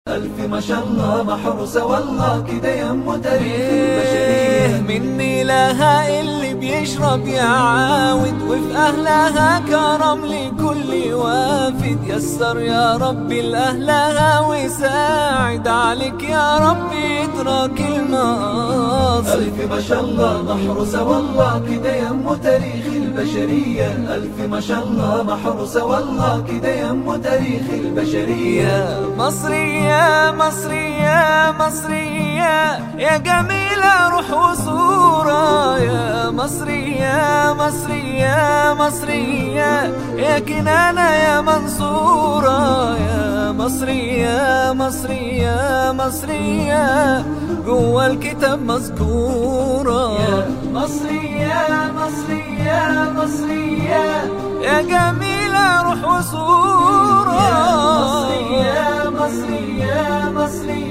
ألف ما شاء الله محروسة والله كده يم تاريخ البشرية. مني لها اللي بيشرب يعاود، وفي أهلها كرم لكل وافد. يسر يا ربي لأهلها وساعد عليك يا ربي إدراك المقاصد. ألف ما شاء الله محروسة والله كده يم تاريخ البشرية. ألف ما شاء الله محروسة والله كده يم تاريخ البشرية. يا مصرية مصرية مصرية يا جميلة روح وصورة. يا مصرية مصرية مصرية يا كنانة يا منصورة. يا مصرية مصرية مصرية جوا الكتاب مذكورة. يا مصرية مصرية مصرية يا جميلة روح وصورة. يا مصرية مصرية مصرية